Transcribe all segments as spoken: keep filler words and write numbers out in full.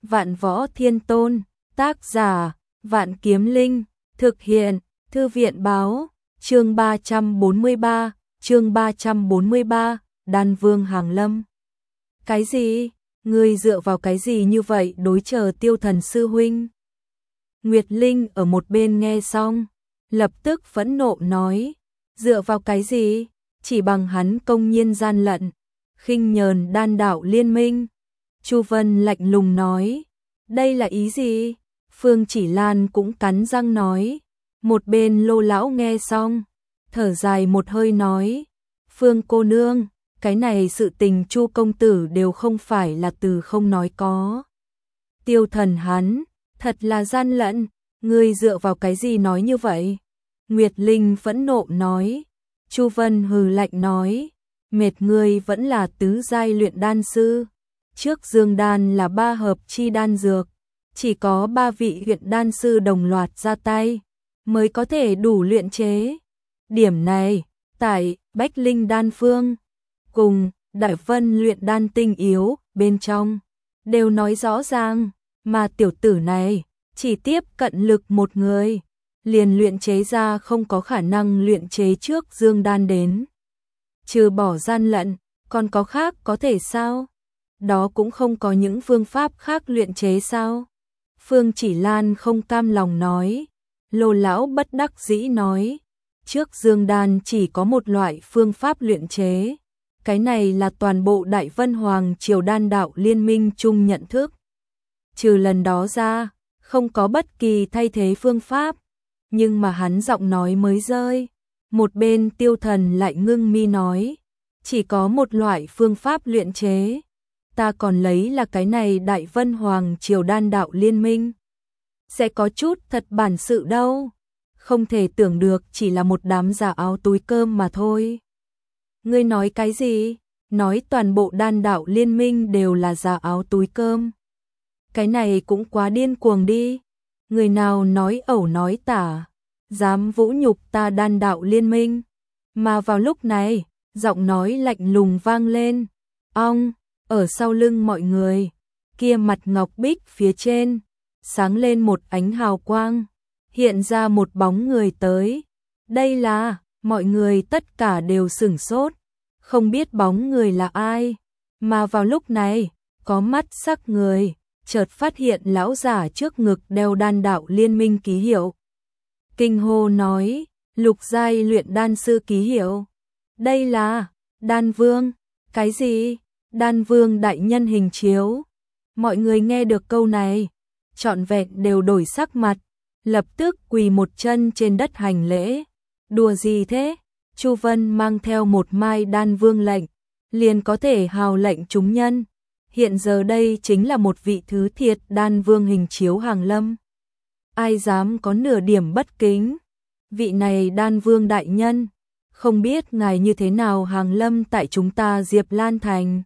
Vạn Võ Thiên Tôn, tác giả, Vạn Kiếm Linh, thực hiện, Thư viện báo, chương ba trăm bốn mươi ba, chương ba trăm bốn mươi ba, Đan Vương Hàng Lâm. Cái gì? Ngươi dựa vào cái gì như vậy đối chờ Tiêu Thần sư huynh? Nguyệt Linh ở một bên nghe xong, lập tức phẫn nộ nói, dựa vào cái gì? Chỉ bằng hắn công nhiên gian lận, khinh nhờn đan đạo liên minh. Chu Vân lạnh lùng nói, đây là ý gì? Phương Chỉ Lan cũng cắn răng nói. Một bên Lô lão nghe xong, thở dài một hơi nói, Phương cô nương, cái này sự tình Chu công tử đều không phải là từ không nói có. Tiêu Thần hắn, thật là gian lận, ngươi dựa vào cái gì nói như vậy? Nguyệt Linh phẫn nộ nói. Chu Vân hừ lạnh nói, mệt ngươi vẫn là tứ giai luyện đan sư. Trước Dương đan là ba hợp chi đan dược, chỉ có ba vị luyện đan sư đồng loạt ra tay mới có thể đủ luyện chế. Điểm này, tại Bách Linh đan phương cùng Đại Vân luyện đan tinh yếu bên trong đều nói rõ ràng, mà tiểu tử này chỉ tiếp cận lực một người, liền luyện chế ra không có khả năng luyện chế trước Dương đan đến. Trừ bỏ gian lận, còn có khác có thể sao? Đó cũng không có những phương pháp khác luyện chế sao? Phương Chỉ Lan không cam lòng nói. Lô lão bất đắc dĩ nói, trước Dương đan chỉ có một loại phương pháp luyện chế, cái này là toàn bộ Đại Vân Hoàng Triều đan đạo liên minh chung nhận thức. Trừ lần đó ra, không có bất kỳ thay thế phương pháp. Nhưng mà hắn giọng nói mới rơi, một bên Tiêu Thần lại ngưng mi nói, chỉ có một loại phương pháp luyện chế, ta còn lấy là cái này Đại Vân Hoàng Triều đan đạo liên minh sẽ có chút thật bản sự đâu, không thể tưởng được chỉ là một đám giả áo túi cơm mà thôi. Ngươi nói cái gì? Nói toàn bộ đan đạo liên minh đều là giả áo túi cơm. Cái này cũng quá điên cuồng đi. Người nào nói ẩu nói tả, dám vũ nhục ta đan đạo liên minh. Mà vào lúc này, giọng nói lạnh lùng vang lên. Ong, ở sau lưng mọi người, kia mặt ngọc bích phía trên, sáng lên một ánh hào quang, hiện ra một bóng người tới. Đây là, mọi người tất cả đều sửng sốt, không biết bóng người là ai. Mà vào lúc này, có mắt sắc người, chợt phát hiện lão giả trước ngực đeo đan đạo liên minh ký hiệu. Kinh hô nói, lục giai luyện đan sư ký hiệu. Đây là, đan vương, cái gì? Đan vương đại nhân hình chiếu. Mọi người nghe được câu này, trọn vẹn đều đổi sắc mặt, lập tức quỳ một chân trên đất hành lễ. Đùa gì thế? Chu Vân mang theo một mai đan vương lệnh, liền có thể hào lệnh chúng nhân. Hiện giờ đây chính là một vị thứ thiệt đan vương hình chiếu hàng lâm. Ai dám có nửa điểm bất kính? Vị này đan vương đại nhân, không biết ngài như thế nào hàng lâm tại chúng ta Diệp Lan Thành.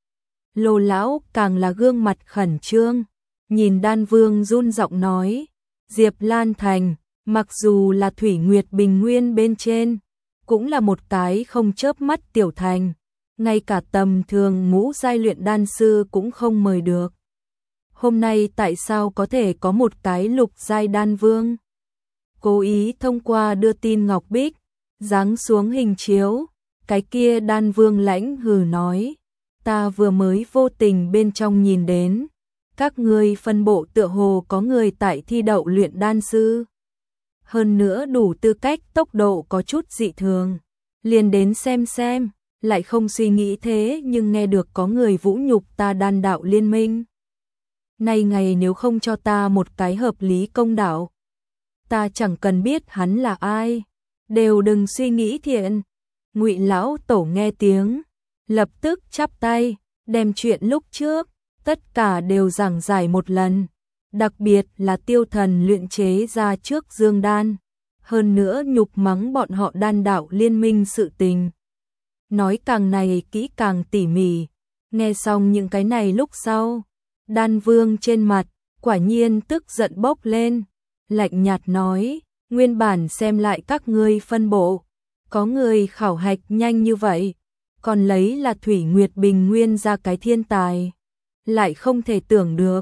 Lô lão càng là gương mặt khẩn trương, nhìn đan vương run giọng nói, Diệp Lan Thành, mặc dù là Thủy Nguyệt Bình Nguyên bên trên, cũng là một cái không chớp mắt tiểu thành, ngay cả tầm thường ngũ giai luyện đan sư cũng không mời được. Hôm nay tại sao có thể có một cái lục giai đan vương? Cố ý thông qua đưa tin ngọc bích, giáng xuống hình chiếu, cái kia đan vương lãnh hừ nói, ta vừa mới vô tình bên trong nhìn đến, các ngươi phân bộ tựa hồ có người tại thi đậu luyện đan sư. Hơn nữa đủ tư cách tốc độ có chút dị thường, liền đến xem xem, lại không suy nghĩ thế nhưng nghe được có người vũ nhục ta đan đạo liên minh. Nay ngày nếu không cho ta một cái hợp lý công đạo, ta chẳng cần biết hắn là ai, đều đừng suy nghĩ thiện. Ngụy lão tổ nghe tiếng, lập tức chắp tay, đem chuyện lúc trước, tất cả đều giảng giải một lần, đặc biệt là Tiêu Thần luyện chế ra trước Dương đan, hơn nữa nhục mắng bọn họ đan đạo liên minh sự tình. Nói càng này kỹ càng tỉ mỉ, nghe xong những cái này lúc sau, đan vương trên mặt, quả nhiên tức giận bốc lên, lạnh nhạt nói, nguyên bản xem lại các ngươi phân bộ, có người khảo hạch nhanh như vậy, còn lấy là Thủy Nguyệt Bình Nguyên ra cái thiên tài, lại không thể tưởng được,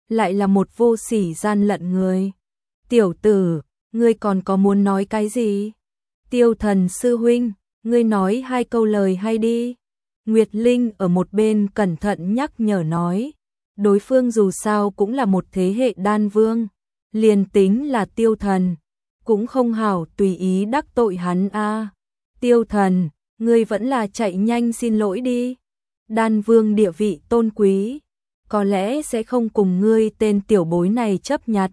lại là một vô sỉ gian lận người. Tiểu tử, ngươi còn có muốn nói cái gì? Tiêu Thần sư huynh, ngươi nói hai câu lời hay đi. Nguyệt Linh ở một bên cẩn thận nhắc nhở nói, đối phương dù sao cũng là một thế hệ đan vương, liền tính là Tiêu Thần, cũng không hảo tùy ý đắc tội hắn a. Tiêu Thần, ngươi vẫn là chạy nhanh xin lỗi đi. Đan vương địa vị tôn quý, có lẽ sẽ không cùng ngươi tên tiểu bối này chấp nhặt,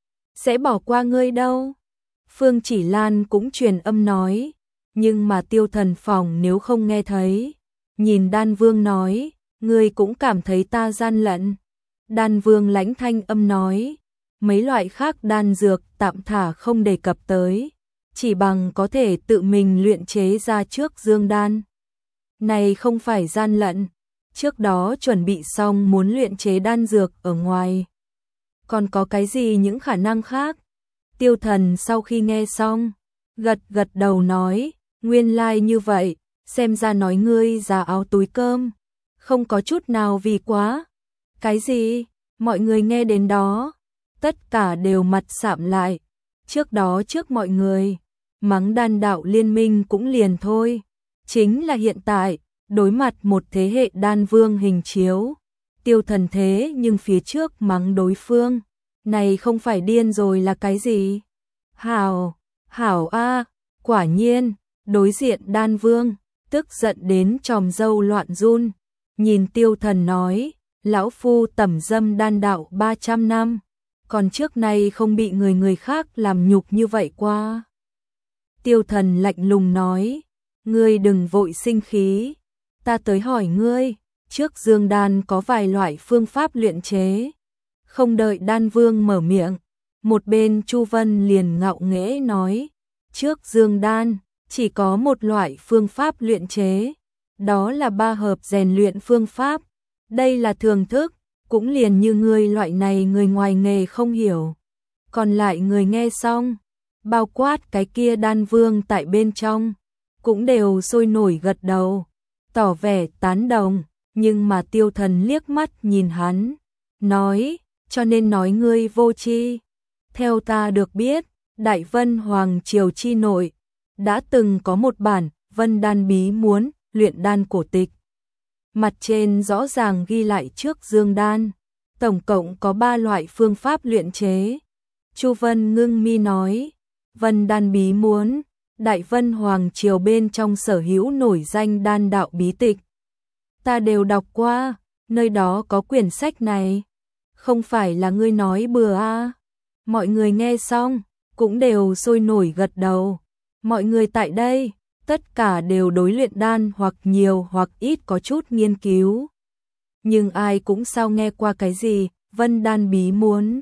sẽ bỏ qua ngươi đâu. Phương Chỉ Lan cũng truyền âm nói, nhưng mà Tiêu Thần phòng nếu không nghe thấy, nhìn Đan Vương nói, ngươi cũng cảm thấy ta gian lận. Đan Vương lãnh thanh âm nói, mấy loại khác đan dược tạm thả không đề cập tới, chỉ bằng có thể tự mình luyện chế ra trước dương đan. Này không phải gian lận, trước đó chuẩn bị xong muốn luyện chế đan dược ở ngoài. Còn có cái gì những khả năng khác? Tiêu Thần sau khi nghe xong, gật gật đầu nói, nguyên lai like như vậy, xem ra nói ngươi già áo túi cơm, không có chút nào vì quá. Cái gì? Mọi người nghe đến đó, tất cả đều mặt sạm lại. Trước đó trước mọi người, mắng đan đạo liên minh cũng liền thôi. Chính là hiện tại, đối mặt một thế hệ đan vương hình chiếu, Tiêu Thần thế nhưng phía trước mắng đối phương. Này không phải điên rồi là cái gì? Hảo, hảo a, quả nhiên, đối diện đan vương, tức giận đến tròm dâu loạn run, nhìn Tiêu Thần nói, lão phu tẩm dâm đan đạo ba trăm năm, còn trước nay không bị người người khác làm nhục như vậy qua. Tiêu Thần lạnh lùng nói, ngươi đừng vội sinh khí, ta tới hỏi ngươi, trước dương đan có vài loại phương pháp luyện chế. Không đợi đan vương mở miệng, một bên Chu Vân liền ngạo nghễ nói, trước dương đan, chỉ có một loại phương pháp luyện chế, đó là ba hợp rèn luyện phương pháp, đây là thường thức, cũng liền như ngươi loại này người ngoài nghề không hiểu. Còn lại người nghe xong, bao quát cái kia đan vương tại bên trong, cũng đều sôi nổi gật đầu, tỏ vẻ tán đồng, nhưng mà Tiêu Thần liếc mắt nhìn hắn, nói, cho nên nói ngươi vô tri. Theo ta được biết, Đại Vân Hoàng Triều chi nội, đã từng có một bản Vân Đan Bí Muốn, luyện đan cổ tịch. Mặt trên rõ ràng ghi lại trước dương đan, tổng cộng có ba loại phương pháp luyện chế. Chu Vân ngưng mi nói, Vân Đan Bí Muốn, Đại Vân Hoàng Triều bên trong sở hữu nổi danh đan đạo bí tịch. Ta đều đọc qua, nơi đó có quyển sách này. Không phải là ngươi nói bừa a? Mọi người nghe xong, cũng đều sôi nổi gật đầu. Mọi người tại đây, tất cả đều đối luyện đan hoặc nhiều hoặc ít có chút nghiên cứu. Nhưng ai cũng sao nghe qua cái gì, Vân Đan Bí Muốn.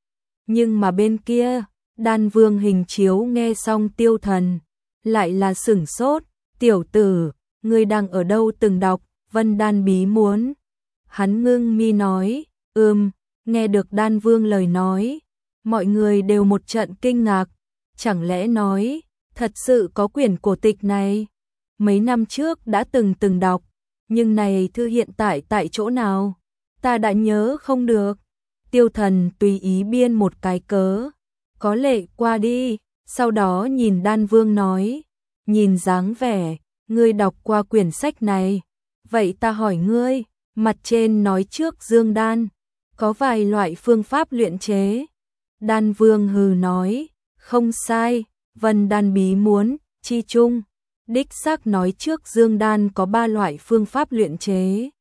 Nhưng mà bên kia, đan vương hình chiếu nghe xong Tiêu Thần, lại là sửng sốt, tiểu tử, ngươi đang ở đâu từng đọc, Vân Đan Bí Muốn. Hắn ngưng mi nói, ừm, nghe được đan vương lời nói, mọi người đều một trận kinh ngạc, chẳng lẽ nói, thật sự có quyển cổ tịch này, mấy năm trước đã từng từng đọc, nhưng này thư hiện tại tại chỗ nào, ta đã nhớ không được. Tiêu Thần tùy ý biên một cái cớ, có lệ qua đi, sau đó nhìn đan vương nói, nhìn dáng vẻ, ngươi đọc qua quyển sách này, vậy ta hỏi ngươi, mặt trên nói trước dương đan, có vài loại phương pháp luyện chế. Đan vương hừ nói, không sai, Vân Đan Bí Muốn, chi chung, đích xác nói trước dương đan có ba loại phương pháp luyện chế.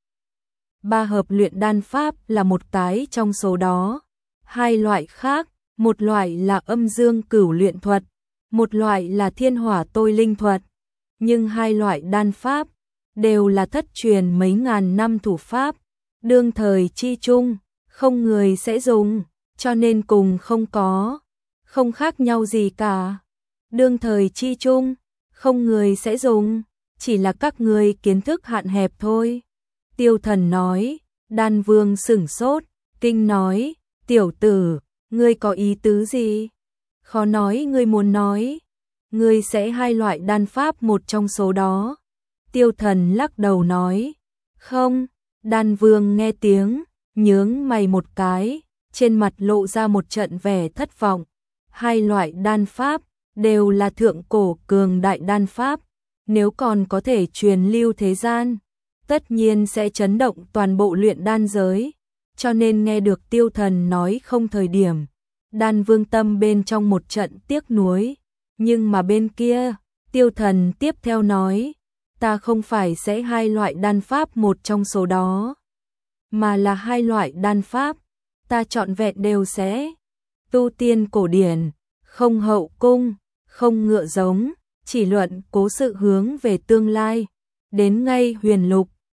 Ba hợp luyện đan pháp là một cái trong số đó, hai loại khác, một loại là âm dương cửu luyện thuật, một loại là thiên hỏa tôi linh thuật, nhưng hai loại đan pháp đều là thất truyền mấy ngàn năm thủ pháp, đương thời chi chung, không người sẽ dùng, cho nên cùng không có, không khác nhau gì cả. Đương thời chi chung, không người sẽ dùng, chỉ là các người kiến thức hạn hẹp thôi. Tiêu Thần nói, đan vương sửng sốt, kinh nói, tiểu tử, ngươi có ý tứ gì? Khó nói ngươi muốn nói, ngươi sẽ hai loại đan pháp một trong số đó. Tiêu Thần lắc đầu nói, không, đan vương nghe tiếng, nhướng mày một cái, trên mặt lộ ra một trận vẻ thất vọng. Hai loại đan pháp đều là thượng cổ cường đại đan pháp, nếu còn có thể truyền lưu thế gian, tất nhiên sẽ chấn động toàn bộ luyện đan giới. Cho nên nghe được Tiêu Thần nói không thời điểm, Đan Vương tâm bên trong một trận tiếc nuối, nhưng mà bên kia, Tiêu Thần tiếp theo nói, ta không phải sẽ hai loại đan pháp một trong số đó, mà là hai loại đan pháp, ta trọn vẹn đều sẽ. Tu tiên cổ điển, không hậu cung, không ngựa giống, chỉ luận cố sự hướng về tương lai, đến ngay huyền lục,